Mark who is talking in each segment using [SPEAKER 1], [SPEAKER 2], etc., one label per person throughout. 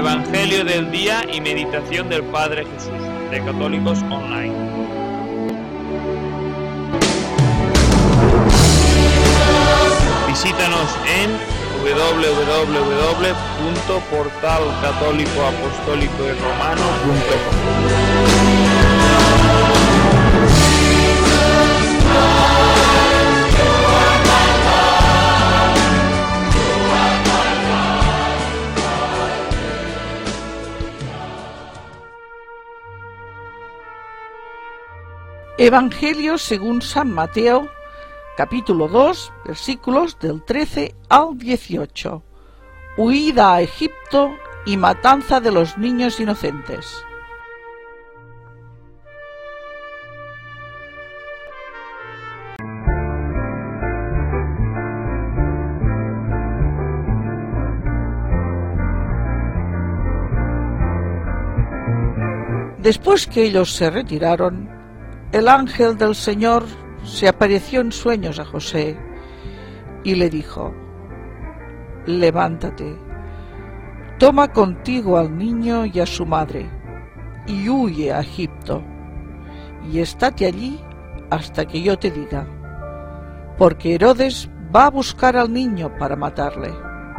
[SPEAKER 1] Evangelio del día y meditación del Padre Jesús, de Católicos Online. Visítanos en www.portalcatólicoapostólicoyromano.com.
[SPEAKER 2] Evangelio según San Mateo, capítulo 2, versículos del 13 al 18. Huida a Egipto y matanza de los niños inocentes. Después que ellos se retiraron, el ángel del Señor se apareció en sueños a José y le dijo: levántate, toma contigo al niño y a su madre, y huye a Egipto, y estate allí hasta que yo te diga, porque Herodes va a buscar al niño para matarle.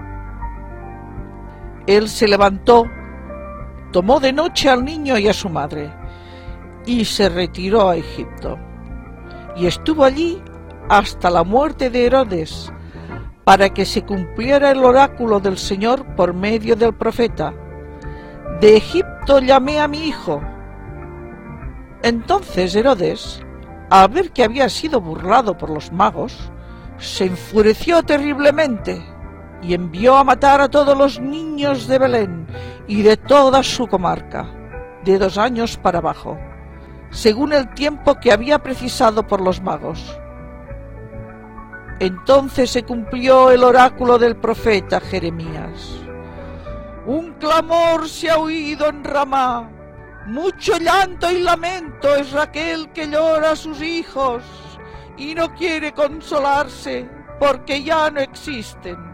[SPEAKER 2] Él se levantó, tomó de noche al niño y a su madre, y se retiró a Egipto, y estuvo allí hasta la muerte de Herodes, para que se cumpliera el oráculo del Señor por medio del profeta: de Egipto llamé a mi hijo. Entonces Herodes, al ver que había sido burlado por los magos, se enfureció terriblemente, y envió a matar a todos los niños de Belén y de toda su comarca, de 2 años para abajo, según el tiempo que había precisado por los magos. Entonces se cumplió el oráculo del profeta Jeremías: un clamor se ha oído en Ramá, mucho llanto y lamento es Raquel que llora a sus hijos y no quiere consolarse porque ya no existen.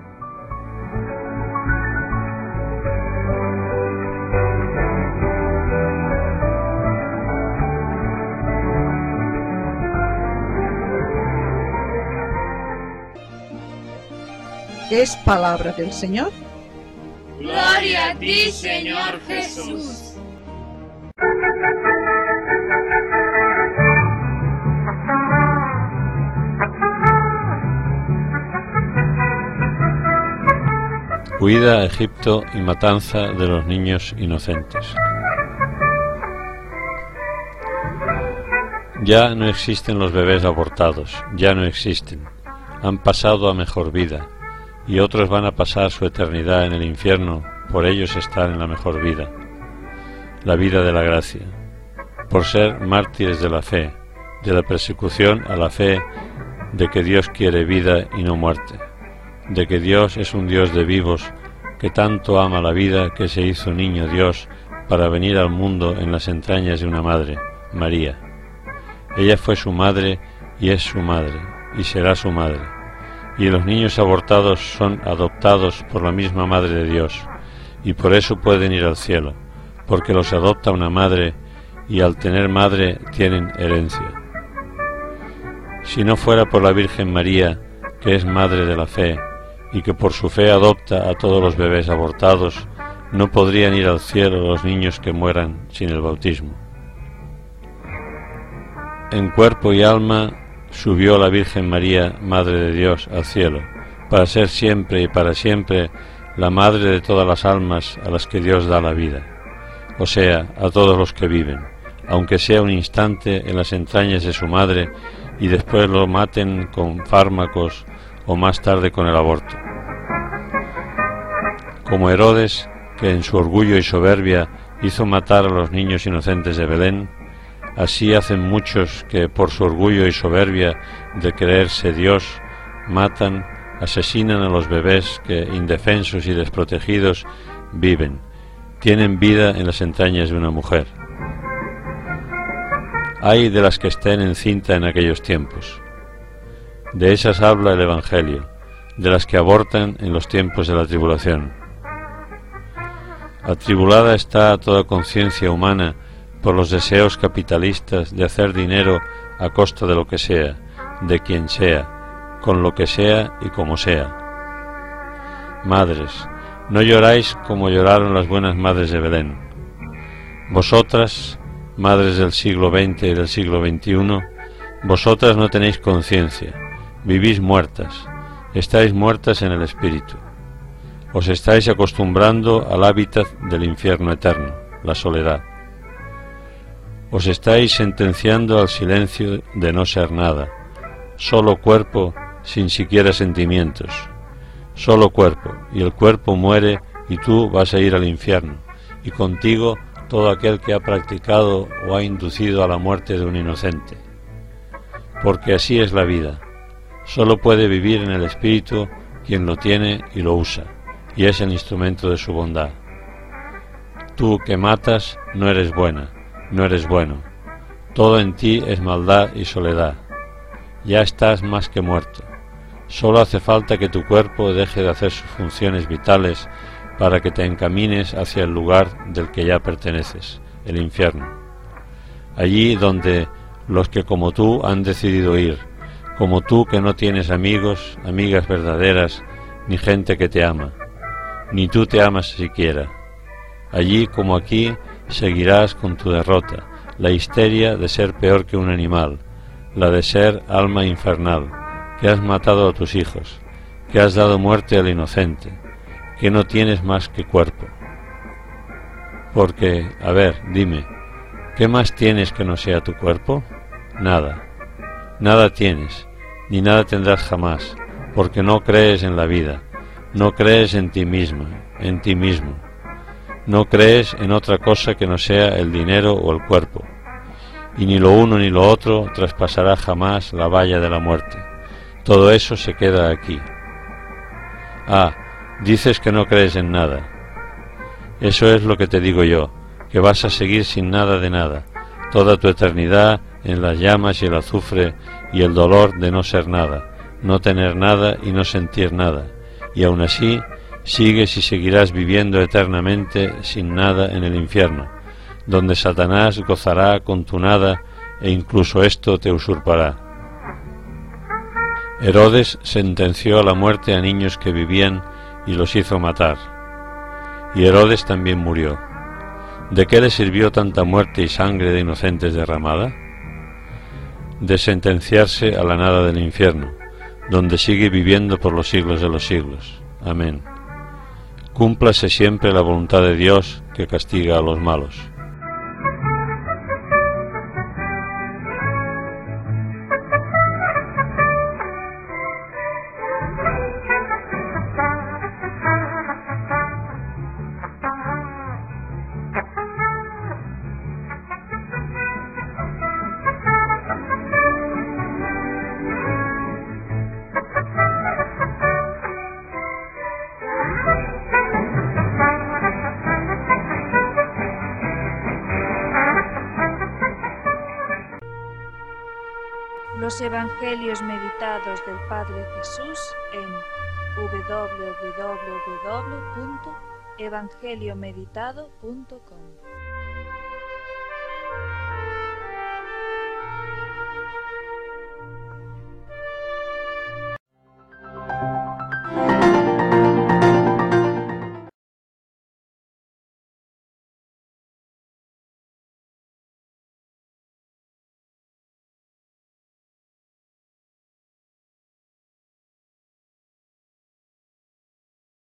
[SPEAKER 2] Es palabra del Señor.
[SPEAKER 3] Gloria a ti, Señor Jesús.
[SPEAKER 4] Huida a Egipto y matanza de los niños inocentes. Ya no existen los bebés abortados, ya no existen. Han pasado a mejor vida, y otros van a pasar su eternidad en el infierno por ellos estar en la mejor vida, la vida de la gracia, por ser mártires de la fe, de la persecución a la fe de que Dios quiere vida y no muerte, de que Dios es un Dios de vivos que tanto ama la vida que se hizo niño Dios para venir al mundo en las entrañas de una madre, María. Ella fue su madre y es su madre y será su madre. Y los niños abortados son adoptados por la misma Madre de Dios, y por eso pueden ir al cielo, porque los adopta una madre, y al tener madre tienen herencia. Si no fuera por la Virgen María, que es Madre de la Fe, y que por su fe adopta a todos los bebés abortados, no podrían ir al cielo los niños que mueran sin el bautismo. En cuerpo y alma subió la Virgen María, Madre de Dios, al cielo, para ser siempre y para siempre la madre de todas las almas a las que Dios da la vida, o sea, a todos los que viven, aunque sea un instante en las entrañas de su madre y después lo maten con fármacos o más tarde con el aborto. Como Herodes, que en su orgullo y soberbia hizo matar a los niños inocentes de Belén, así hacen muchos que por su orgullo y soberbia de creerse Dios matan, asesinan a los bebés que, indefensos y desprotegidos, viven, tienen vida en las entrañas de una mujer. Ay de las que estén encinta en aquellos tiempos. De esas habla el Evangelio, de las que abortan en los tiempos de la tribulación. Atribulada está toda conciencia humana por los deseos capitalistas de hacer dinero a costa de lo que sea, de quien sea, con lo que sea y como sea. Madres, no lloráis como lloraron las buenas madres de Belén. Vosotras, madres del siglo XX y del siglo XXI, vosotras no tenéis conciencia, vivís muertas, estáis muertas en el espíritu. Os estáis acostumbrando al hábitat del infierno eterno, la soledad. Os estáis sentenciando al silencio de no ser nada, solo cuerpo sin siquiera sentimientos, solo cuerpo, y el cuerpo muere y tú vas a ir al infierno, y contigo todo aquel que ha practicado o ha inducido a la muerte de un inocente. Porque así es la vida, solo puede vivir en el espíritu quien lo tiene y lo usa, y es el instrumento de su bondad. Tú que matas no eres buena, no eres bueno, todo en ti es maldad y soledad, ya estás más que muerto, solo hace falta que tu cuerpo deje de hacer sus funciones vitales para que te encamines hacia el lugar del que ya perteneces, el infierno, allí donde los que como tú han decidido ir, como tú que no tienes amigos, amigas verdaderas, ni gente que te ama, ni tú te amas siquiera. Allí como aquí seguirás con tu derrota, la histeria de ser peor que un animal, la de ser alma infernal, que has matado a tus hijos, que has dado muerte al inocente, que no tienes más que cuerpo. Porque, a ver, dime, ¿qué más tienes que no sea tu cuerpo? Nada, nada tienes, ni nada tendrás jamás, porque no crees en la vida, no crees en ti misma, en ti mismo. No crees en otra cosa que no sea el dinero o el cuerpo, y ni lo uno ni lo otro traspasará jamás la valla de la muerte. Todo eso se queda aquí. Ah, dices que no crees en nada. Eso es lo que te digo yo, que vas a seguir sin nada de nada, toda tu eternidad en las llamas y el azufre y el dolor de no ser nada, no tener nada y no sentir nada, y aún así sigues y seguirás viviendo eternamente sin nada en el infierno, donde Satanás gozará con tu nada e incluso esto te usurpará. Herodes sentenció a la muerte a niños que vivían y los hizo matar, y Herodes también murió. ¿De qué le sirvió tanta muerte y sangre de inocentes derramada? De sentenciarse a la nada del infierno, donde sigue viviendo por los siglos de los siglos. Amén. Cúmplase siempre la voluntad de Dios que castiga a los malos.
[SPEAKER 5] Los Evangelios meditados del Padre Jesús en www.evangeliomeditado.com